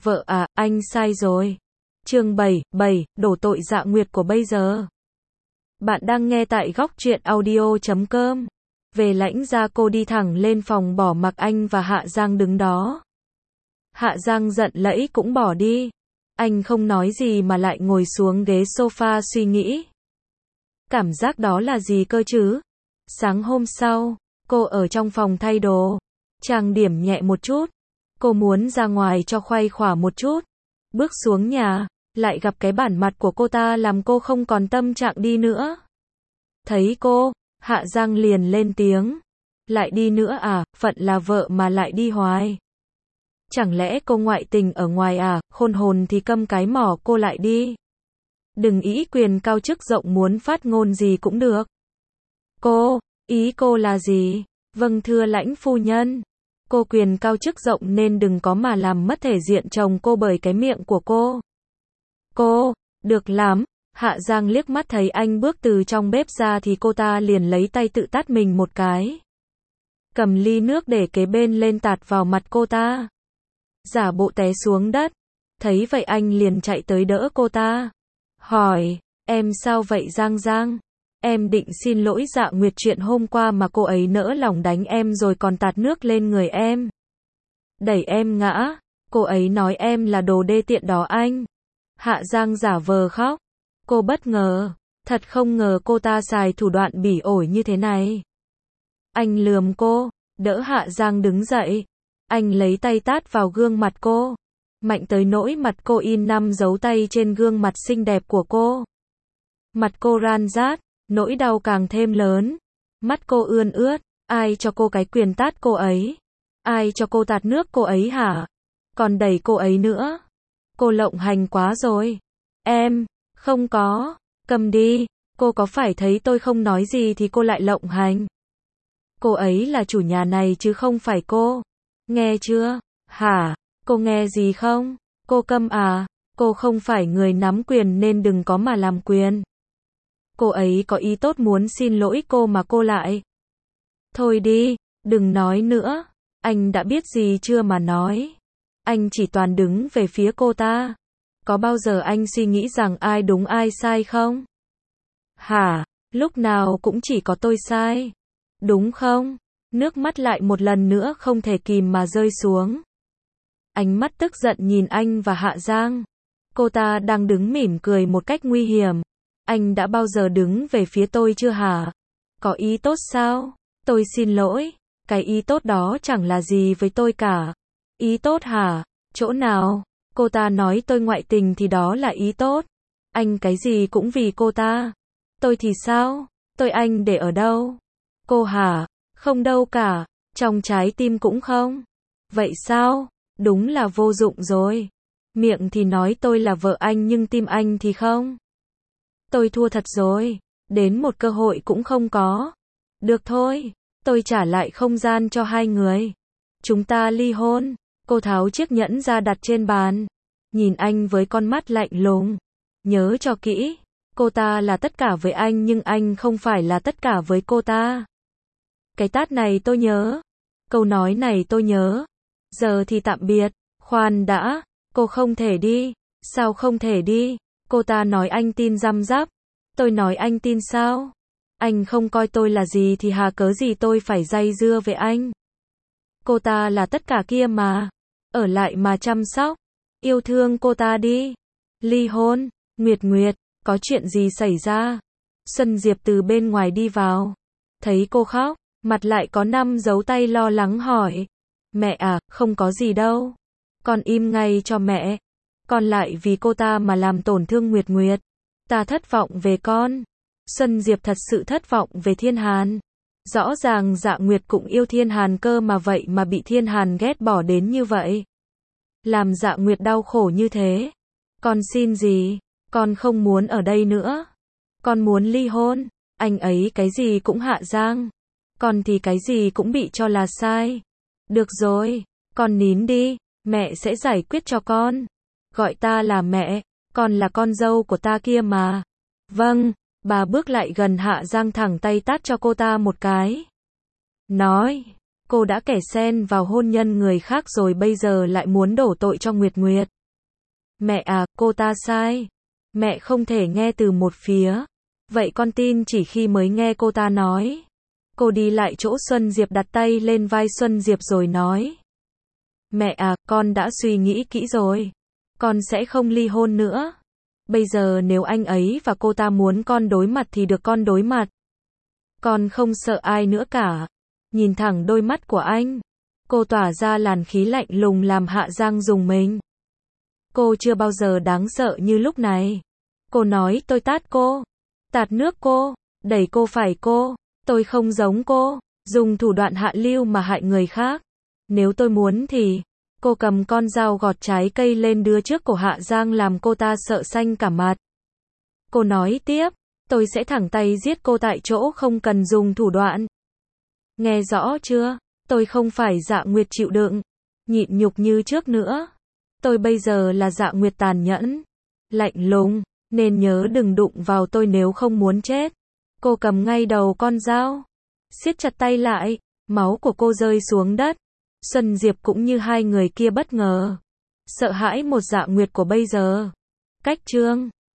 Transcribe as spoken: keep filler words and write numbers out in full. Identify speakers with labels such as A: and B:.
A: Vợ à, anh sai rồi. Chương bảy, bảy, đổ tội Dạ Nguyệt của bây giờ. Bạn đang nghe tại góc truyện audio chấm com. Về lãnh gia cô đi thẳng lên phòng bỏ mặc anh và Hạ Giang đứng đó. Hạ Giang giận lẫy cũng bỏ đi. Anh không nói gì mà lại ngồi xuống ghế sofa suy nghĩ. Cảm giác đó là gì cơ chứ? Sáng hôm sau, cô ở trong phòng thay đồ, trang điểm nhẹ một chút. Cô muốn ra ngoài cho khuây khỏa một chút. Bước xuống nhà, lại gặp cái bản mặt của cô ta làm cô không còn tâm trạng đi nữa. Thấy cô, Hạ Giang liền lên tiếng. Lại đi nữa à, phận là vợ mà lại đi hoài. Chẳng lẽ cô ngoại tình ở ngoài à, khôn hồn thì câm cái mỏ cô lại đi. Đừng ý quyền cao chức rộng muốn phát ngôn gì cũng được. Cô, ý cô là gì? Vâng thưa lãnh phu nhân. Cô quyền cao chức rộng nên đừng có mà làm mất thể diện chồng cô bởi cái miệng của cô. Cô, được lắm. Hạ Giang liếc mắt thấy anh bước từ trong bếp ra thì cô ta liền lấy tay tự tát mình một cái. Cầm ly nước để kế bên lên tạt vào mặt cô ta. Giả bộ té xuống đất. Thấy vậy anh liền chạy tới đỡ cô ta. Hỏi, em sao vậy Giang Giang? Em định xin lỗi Dạ Nguyệt chuyện hôm qua mà cô ấy nỡ lòng đánh em rồi còn tạt nước lên người em. Đẩy em ngã, cô ấy nói em là đồ đê tiện đó anh. Hạ Giang giả vờ khóc. Cô bất ngờ, thật không ngờ cô ta xài thủ đoạn bỉ ổi như thế này. Anh lườm cô, đỡ Hạ Giang đứng dậy. Anh lấy tay tát vào gương mặt cô. Mạnh tới nỗi mặt cô in năm dấu tay trên gương mặt xinh đẹp của cô. Mặt cô ran rát, nỗi đau càng thêm lớn. Mắt cô ươn ướt, ai cho cô cái quyền tát cô ấy? Ai cho cô tạt nước cô ấy hả? Còn đẩy cô ấy nữa. Cô lộng hành quá rồi. Em, không có, cầm đi, cô có phải thấy tôi không nói gì thì cô lại lộng hành? Cô ấy là chủ nhà này chứ không phải cô. Nghe chưa? Hả? Cô nghe gì không? Cô câm à? Cô không phải người nắm quyền nên đừng có mà làm quyền. Cô ấy có ý tốt muốn xin lỗi cô mà cô lại. Thôi đi, đừng nói nữa. Anh đã biết gì chưa mà nói. Anh chỉ toàn đứng về phía cô ta. Có bao giờ anh suy nghĩ rằng ai đúng ai sai không? Hả? Lúc nào cũng chỉ có tôi sai. Đúng không? Nước mắt lại một lần nữa không thể kìm mà rơi xuống. Ánh mắt tức giận nhìn anh và Hạ Giang. Cô ta đang đứng mỉm cười một cách nguy hiểm. Anh đã bao giờ đứng về phía tôi chưa hả? Có ý tốt sao? Tôi xin lỗi. Cái ý tốt đó chẳng là gì với tôi cả. Ý tốt hả? Chỗ nào? Cô ta nói tôi ngoại tình thì đó là ý tốt. Anh cái gì cũng vì cô ta. Tôi thì sao? Tôi anh để ở đâu? Cô hả? Không đâu cả. Trong trái tim cũng không. Vậy sao? Đúng là vô dụng rồi. Miệng thì nói tôi là vợ anh nhưng tim anh thì không. Tôi thua thật rồi. Đến một cơ hội cũng không có. Được thôi. Tôi trả lại không gian cho hai người. Chúng ta ly hôn. Cô tháo chiếc nhẫn ra đặt trên bàn. Nhìn anh với con mắt lạnh lùng. Nhớ cho kỹ. Cô ta là tất cả với anh nhưng anh không phải là tất cả với cô ta. Cái tát này tôi nhớ. Câu nói này tôi nhớ. Giờ thì tạm biệt. Khoan đã. Cô không thể đi. Sao không thể đi? Cô ta nói anh tin răm rắp. Tôi nói anh tin sao? Anh không coi tôi là gì thì hà cớ gì tôi phải dây dưa với anh? Cô ta là tất cả kia mà. Ở lại mà chăm sóc. Yêu thương cô ta đi. Ly hôn. Nguyệt Nguyệt, có chuyện gì xảy ra? Xuân Diệp từ bên ngoài đi vào. Thấy cô khóc, mặt lại có năm dấu tay lo lắng hỏi. Mẹ à, không có gì đâu. Con im ngay cho mẹ. Con lại vì cô ta mà làm tổn thương Nguyệt Nguyệt. Ta thất vọng về con. Xuân Diệp thật sự thất vọng về Thiên Hàn. Rõ ràng Dạ Nguyệt cũng yêu Thiên Hàn cơ mà vậy mà bị Thiên Hàn ghét bỏ đến như vậy. Làm Dạ Nguyệt đau khổ như thế. Con xin gì? Con không muốn ở đây nữa. Con muốn ly hôn. Anh ấy cái gì cũng Hạ Giang. Con thì cái gì cũng bị cho là sai. Được rồi, con nín đi. Mẹ sẽ giải quyết cho con. Gọi ta là mẹ. Con là con dâu của ta kia mà. Vâng. Bà bước lại gần Hạ Giang thẳng tay tát cho cô ta một cái. Nói. Cô đã kẻ xen vào hôn nhân người khác rồi bây giờ lại muốn đổ tội cho Nguyệt Nguyệt. Mẹ à, cô ta sai. Mẹ không thể nghe từ một phía. Vậy con tin chỉ khi mới nghe cô ta nói. Cô đi lại chỗ Xuân Diệp, đặt tay lên vai Xuân Diệp rồi nói. Mẹ à, con đã suy nghĩ kỹ rồi. Con sẽ không ly hôn nữa. Bây giờ nếu anh ấy và cô ta muốn con đối mặt thì được con đối mặt. Con không sợ ai nữa cả. Nhìn thẳng đôi mắt của anh. Cô tỏa ra làn khí lạnh lùng làm Hạ Giang rùng mình. Cô chưa bao giờ đáng sợ như lúc này. Cô nói tôi tát cô. Tạt nước cô. Đẩy cô phải cô. Tôi không giống cô. Dùng thủ đoạn hạ lưu mà hại người khác. Nếu tôi muốn thì. Cô cầm con dao gọt trái cây lên đưa trước cổ Hạ Giang làm cô ta sợ xanh cả mặt. Cô nói tiếp. Tôi sẽ thẳng tay giết cô tại chỗ không cần dùng thủ đoạn. Nghe rõ chưa? Tôi không phải Dạ Nguyệt chịu đựng. Nhịn nhục như trước nữa. Tôi bây giờ là Dạ Nguyệt tàn nhẫn. Lạnh lùng. Nên nhớ đừng đụng vào tôi nếu không muốn chết. Cô cầm ngay đầu con dao. Siết chặt tay lại. Máu của cô rơi xuống đất. Xuân Diệp cũng như hai người kia bất ngờ. Sợ hãi một Dạ Nguyệt của bây giờ. Cách chương